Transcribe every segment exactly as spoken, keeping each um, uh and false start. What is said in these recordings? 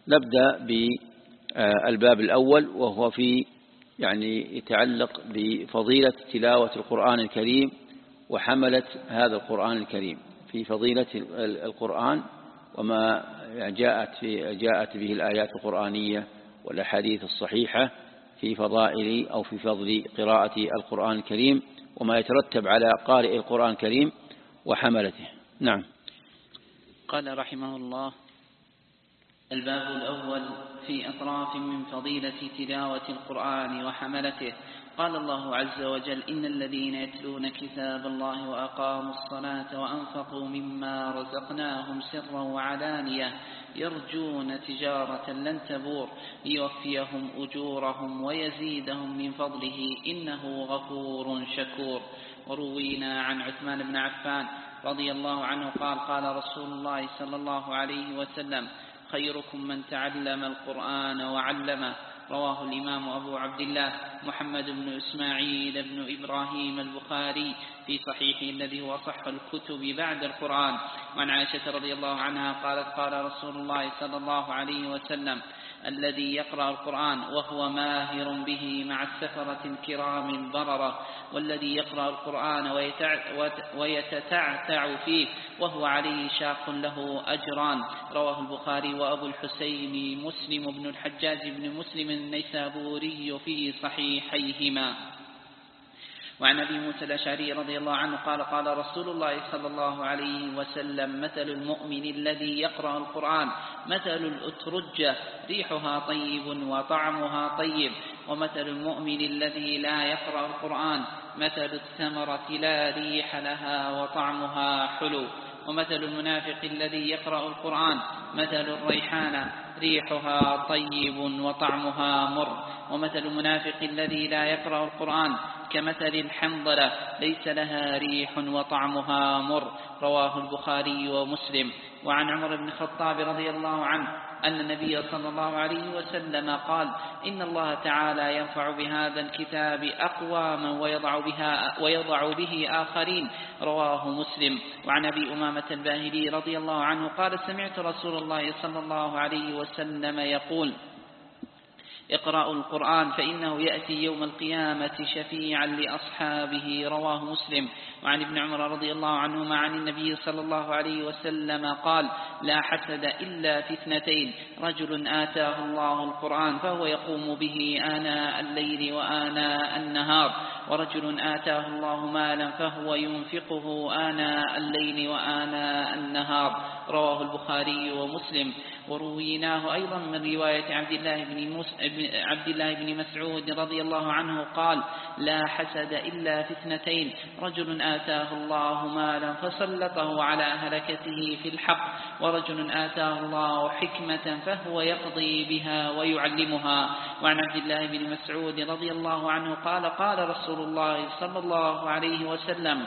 نبدأ بالباب الأول، وهو في يعني يتعلق بفضيلة تلاوة القرآن الكريم وحملة هذا القرآن الكريم، في فضيلة القرآن وما جاءت, في جاءت به الآيات القرآنية والأحاديث الصحيحة في فضائل أو في فضل قراءة القرآن الكريم وما يترتب على قارئ القرآن الكريم وحملته. نعم. قال رحمه الله: الباب الأول في أطراف من فضيلة تلاوة القرآن وحملته. قال الله عز وجل: إن الذين يتلون كتاب الله وأقاموا الصلاة وأنفقوا مما رزقناهم سرا وعلانية يرجون تجارة لن تبور ليوفيهم أجورهم ويزيدهم من فضله إنه غفور شكور. وروينا عن عثمان بن عفان رضي الله عنه قال: قال رسول الله صلى الله عليه وسلم: خيركم من تعلم القرآن وعلمه. رواه الإمام أبو عبد الله محمد بن إسماعيل بن إبراهيم البخاري في صحيحه الذي هو أصح الكتب بعد القرآن. وعن عائشة رضي الله عنها قالت: قال رسول الله صلى الله عليه وسلم: الذي يقرأ القرآن وهو ماهر به مع السفرة الكرام البررة، والذي يقرأ القرآن ويتتعتع فيه وهو عليه شاق له أجران. رواه البخاري وأبو الحسين مسلم بن الحجاج بن مسلم النيسابوري في صحيحيهما. وعن أبي موسى الأشعري رضي الله عنه قال: قال رسول الله صلى الله عليه وسلم: مثل المؤمن الذي يقرأ القرآن مثل الأترجة ريحها طيب وطعمها طيب، ومثل المؤمن الذي لا يقرأ القرآن مثل الثمرة لا ريح لها وطعمها حلو، ومثل المنافق الذي يقرأ القرآن مثل الريحانة ريحها طيب وطعمها مر، ومثل المنافق الذي لا يقرأ القرآن كمثل الحنظلة ليس لها ريح وطعمها مر. رواه البخاري ومسلم. وعن عمر بن الخطاب رضي الله عنه أن النبي صلى الله عليه وسلم قال: إن الله تعالى ينفع بهذا الكتاب أقواما ويضع, بها ويضع به آخرين. رواه مسلم. وعن أبي أمامة الباهلي رضي الله عنه قال: سمعت رسول الله صلى الله عليه وسلم يقول: اقرأوا القرآن فإنه يأتي يوم القيامة شفيعا لأصحابه. رواه مسلم. وعن ابن عمر رضي الله عنهما عن النبي صلى الله عليه وسلم قال: لا حسد إلا في اثنتين: رجل آتاه الله القرآن فهو يقوم به آناء الليل وآناء النهار، ورجل آتاه الله مالا فهو ينفقه آناء الليل وآناء النهار. رواه البخاري ومسلم. ورويناه أيضا من رواية عبد الله بن, مس... عبد الله بن مسعود رضي الله عنه قال: لا حسد إلا في اثنتين: رجل آتاه الله مالا فسلطه على هلكته في الحق، ورجل آتاه الله حكمة فهو يقضي بها ويعلمها. وعن عبد الله بن مسعود رضي الله عنه قال: قال رسول الله صلى الله عليه وسلم: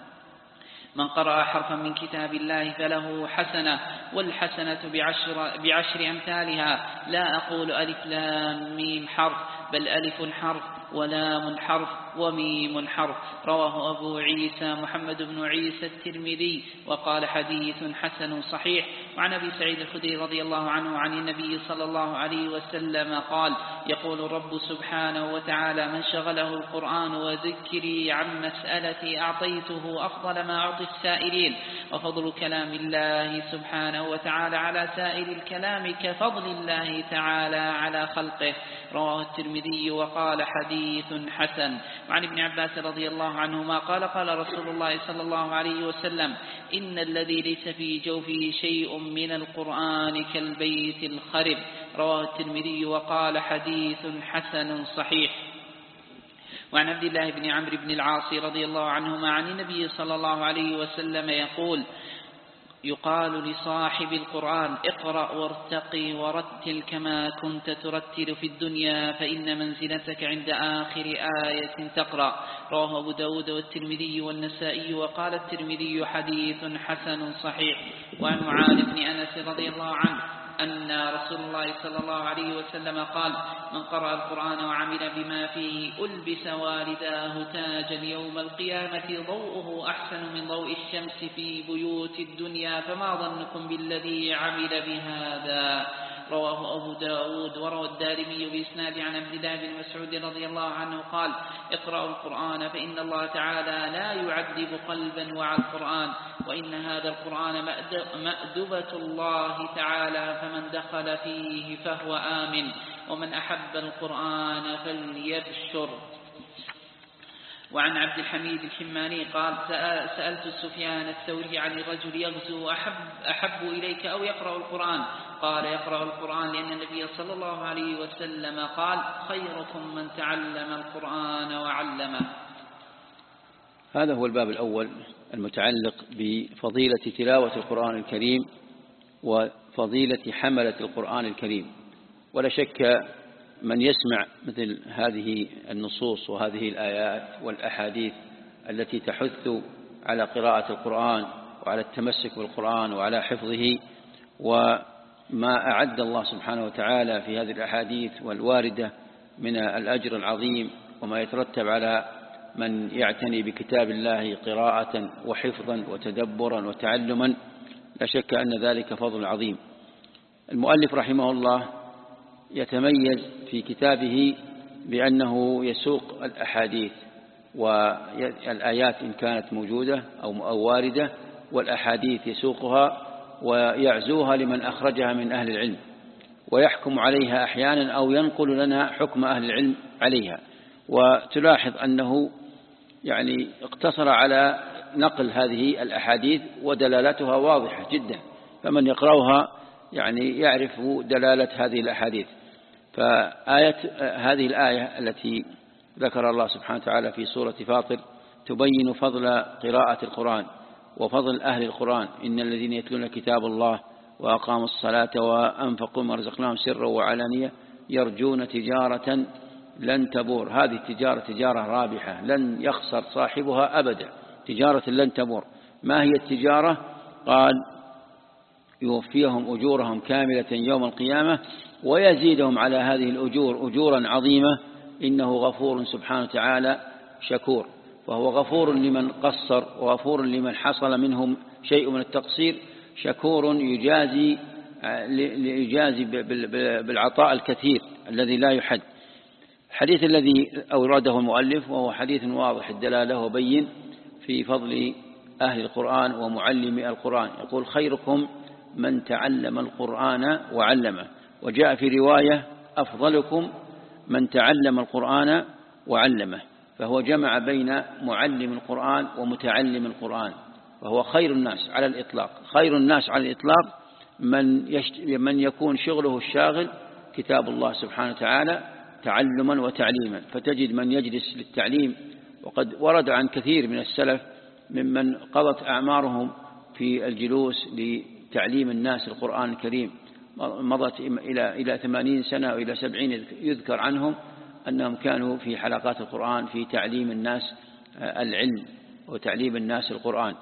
من قرأ حرفا من كتاب الله فله حسنة، والحسنة بعشر, بعشر أمثالها، لا أقول ألف لام ميم حرف، بل ألف حرف ولام حرف وميم حرف. رواه أبو عيسى محمد بن عيسى الترمذي وقال: حديث حسن صحيح. وعن أبي سعيد الخدري رضي الله عنه عن النبي صلى الله عليه وسلم قال: يقول الرب سبحانه وتعالى: من شغله القرآن وذكري عن مسألتي أعطيته أفضل ما أعطي السائلين. وفضل كلام الله سبحانه وتعالى على سائر الكلام كفضل الله تعالى على خلقه. رواه الترمذي وقال: حديث حسن. وعن ابن عباس رضي الله عنهما قال: قال رسول الله صلى الله عليه وسلم: إن الذي ليس في جوفه شيء من القرآن كالبيت الخرب. رواه الترمذي وقال: حديث حسن صحيح. وعن عبد الله بن عمرو بن العاص رضي الله عنهما عن النبي صلى الله عليه وسلم يقول: يقال لصاحب القرآن: اقرأ وارتقي ورتل كما كنت ترتل في الدنيا، فإن منزلتك عند آخر آية تقرأ. رواه أبو داود والترمذي والنسائي وقال الترمذي: حديث حسن صحيح. وعن معاذ بن أنس رضي الله عنه أن رسول الله صلى الله عليه وسلم قال: من قرأ القرآن وعمل بما فيه ألبس والداه تاجا يوم القيامة ضوءه أحسن من ضوء الشمس في بيوت الدنيا، فما ظنكم بالذي عمل بهذا. رواه أبو داود. وروى الدارمي بإسناد عن عبد الله بن مسعود رضي الله عنه قال: اقرأوا القرآن فإن الله تعالى لا يعذب قلبا وعى القرآن، وإن هذا القرآن مأدبة الله تعالى، فمن دخل فيه فهو آمن، ومن أحب القرآن فليبشر. وعن عبد الحميد الحماني قال: سألت سفيان الثوري عن الرجل يغزو أحب, أحب إليك أو يقرأ القرآن؟ قال: يقرأ القرآن، لأن النبي صلى الله عليه وسلم قال: خيركم من تعلم القرآن وعلمه. هذا هو الباب الأول المتعلق بفضيلة تلاوة القرآن الكريم وفضيلة حملة القرآن الكريم. ولا شك من يسمع مثل هذه النصوص وهذه الآيات والأحاديث التي تحث على قراءة القرآن وعلى التمسك بالقرآن وعلى حفظه، وما أعد الله سبحانه وتعالى في هذه الأحاديث والواردة من الأجر العظيم وما يترتب على من يعتني بكتاب الله قراءة وحفظا وتدبرا وتعلما، لا شك أن ذلك فضل عظيم. المؤلف رحمه الله يتميز في كتابه بأنه يسوق الأحاديث والآيات إن كانت موجودة أو واردة، والأحاديث يسوقها ويعزوها لمن أخرجها من أهل العلم، ويحكم عليها أحيانا أو ينقل لنا حكم أهل العلم عليها. وتلاحظ أنه يعني اقتصر على نقل هذه الأحاديث ودلالتها واضحة جدا، فمن يقرأها يعني يعرف دلالة هذه الأحاديث. فآية هذه الآية التي ذكر الله سبحانه وتعالى في سورة فاطر تبين فضل قراءة القرآن وفضل أهل القرآن: إن الذين يتلون كتاب الله وأقاموا الصلاة وأنفقوا ما رزقناهم سرا وعلانية يرجون تجارة لن تبور. هذه التجارة تجارة رابحة لن يخسر صاحبها أبدا، تجارة لن تبور. ما هي التجارة؟ قال: يوفيهم أجورهم كاملة يوم القيامة ويزيدهم على هذه الأجور أجورا عظيمة، إنه غفور سبحانه وتعالى شكور. وهو غفور لمن قصر وغفور لمن حصل منهم شيء من التقصير، شكور يجازي يجازي بالعطاء الكثير الذي لا يحد. الحديث الذي أورده المؤلف وهو حديث واضح الدلالة وبين في فضل أهل القرآن ومعلم القرآن، يقول: خيركم من تعلم القرآن وعلمه. وجاء في رواية: أفضلكم من تعلم القرآن وعلمه. فهو جمع بين معلم القرآن ومتعلم القرآن، وهو خير الناس على الإطلاق. خير الناس على الإطلاق من, من يكون شغله الشاغل كتاب الله سبحانه وتعالى تعلما وتعليما، فتجد من يجلس للتعليم. وقد ورد عن كثير من السلف ممن قضت أعمارهم في الجلوس لتعليم الناس القرآن الكريم، مضت إلى إلى ثمانين سنة أو إلى سبعين، يذكر عنهم أنهم كانوا في حلقات القرآن في تعليم الناس العلم وتعليم الناس القرآن.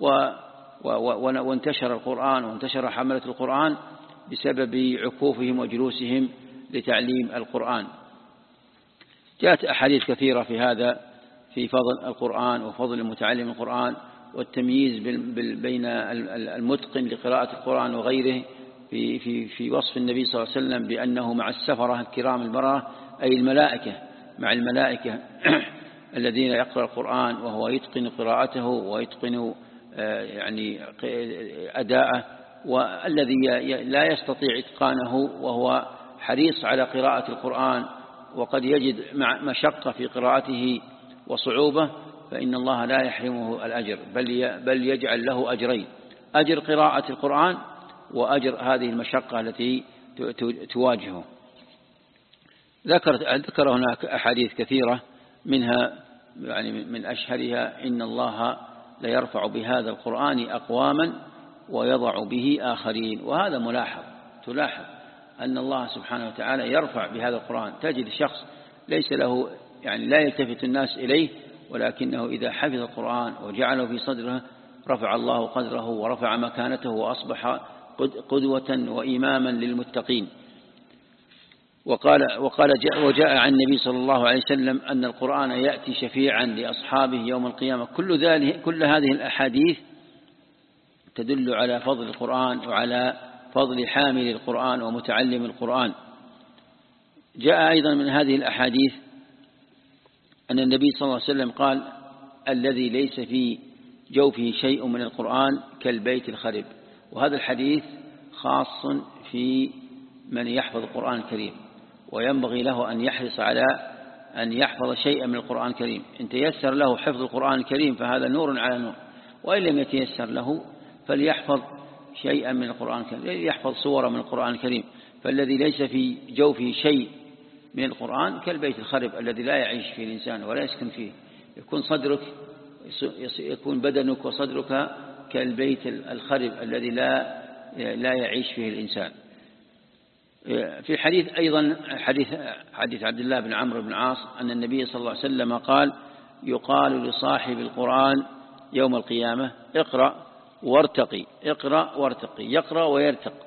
وانتشر القرآن وانتشر حملة القرآن بسبب عكوفهم وجلوسهم لتعليم القرآن. جاءت أحاديث كثيرة في هذا، في فضل القرآن وفضل المتعلم القرآن والتمييز بين المتقن لقراءة القرآن وغيره، في في في وصف النبي صلى الله عليه وسلم بأنه مع السفرة الكرام البررة، أي الملائكة، مع الملائكة الذين يقرأ القرآن وهو يتقن قراءته ويتقن يعني أداءه، والذي لا يستطيع إتقانه وهو حريص على قراءة القرآن وقد يجد مشقة في قراءته وصعوبة، فإن الله لا يحرمه الأجر، بل بل يجعل له أجرين: أجر قراءة القرآن وأجر هذه المشقة التي تواجهه. ذكر ذكر هناك أحاديث كثيرة، منها يعني من أشهرها: إن الله ليرفع بهذا القرآن أقواما ويضع به آخرين. وهذا ملاحظ، تلاحظ أن الله سبحانه وتعالى يرفع بهذا القرآن. تجد شخص ليس له يعني لا يلتفت الناس إليه، ولكنه إذا حفظ القرآن وجعله في صدره رفع الله قدره ورفع مكانته وأصبح قدوة وإماما للمتقين. وقال وقال جاء وجاء عن النبي صلى الله عليه وسلم أن القرآن يأتي شفيعا لأصحابه يوم القيامة. كل ذلك كل هذه الأحاديث تدل على فضل القرآن وعلى فضل حامل القرآن ومتعلم القرآن. جاء أيضا من هذه الأحاديث أن النبي صلى الله عليه وسلم قال: الذي ليس في جوفه شيء من القرآن كالبيت الخرب. وهذا الحديث خاص في من يحفظ القرآن الكريم، وينبغي له أن يحرص على أن يحفظ شيئا من القرآن الكريم. إن تيسر له حفظ القرآن الكريم فهذا نور على نور، وإن لم يتيسر له فليحفظ شيئا من القرآن الكريم، يحفظ صورة من القرآن الكريم. فالذي ليس في جوفه شيء من القرآن كالبيت الخرب الذي لا يعيش فيه الإنسان ولا يسكن فيه. يكون صدرك يكون بدنك وصدرك كالبيت الخرب الذي لا لا يعيش فيه الإنسان. في حديث أيضا حديث حديث عبد الله بن عمرو بن العاص أن النبي صلى الله عليه وسلم قال: يقال لصاحب القرآن يوم القيامة: اقرأ وارتقي، اقرأ وارتقي، يقرأ ويرتق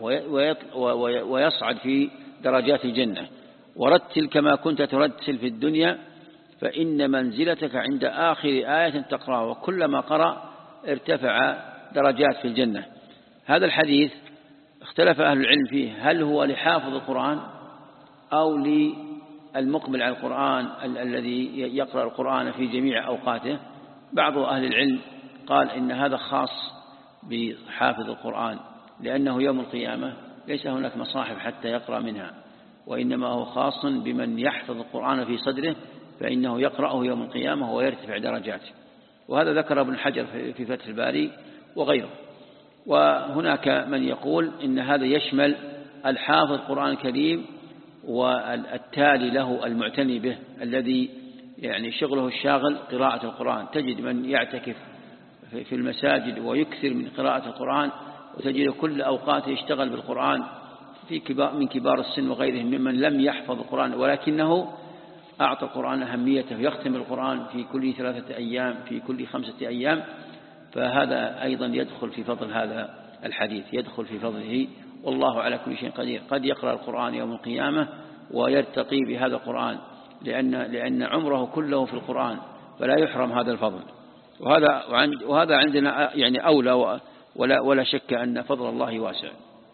ويصعد في درجات الجنة. ورتل كما كنت ترتل في الدنيا فإن منزلتك عند آخر آية تقرأ، وكلما قرأ ارتفع درجات في الجنة. هذا الحديث اختلف أهل العلم فيه، هل هو لحافظ القرآن أو للمقبل على القرآن ال الذي يقرأ القرآن في جميع أوقاته. بعض أهل العلم قال إن هذا خاص بحافظ القرآن، لأنه يوم القيامة ليس هناك مصاحف حتى يقرأ منها، وإنما هو خاص بمن يحفظ القرآن في صدره فإنه يقرأه يوم القيامة ويرتفع درجاته. وهذا ذكر ابن حجر في فتح الباري وغيره. وهناك من يقول إن هذا يشمل الحافظ القرآن الكريم والتالي له المعتني به، الذي يعني شغله الشاغل قراءة القرآن. تجد من يعتكف في المساجد ويكثر من قراءة القرآن، وتجد كل أوقاته يشتغل بالقرآن، في كبار من كبار السن وغيرهم ممن لم يحفظ القرآن ولكنه أعطى القرآن أهميته، يختم القرآن في كل ثلاثة أيام، في كل خمسة أيام. فهذا أيضا يدخل في فضل هذا الحديث، يدخل في فضله، والله على كل شيء قدير. قد يقرأ القرآن يوم القيامة ويرتقي بهذا القرآن، لأن لأن عمره كله في القرآن، فلا يحرم هذا الفضل. وهذا وهذا عندنا يعني أولى، ولا ولا شك أن فضل الله واسع.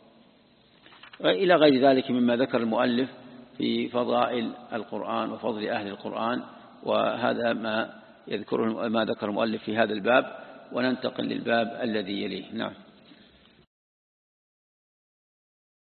إلى غير ذلك مما ذكر المؤلف في فضائل القرآن وفضل أهل القرآن، وهذا ما يذكره ما ذكر المؤلف في هذا الباب. وننتقل للباب الذي يليه. نعم.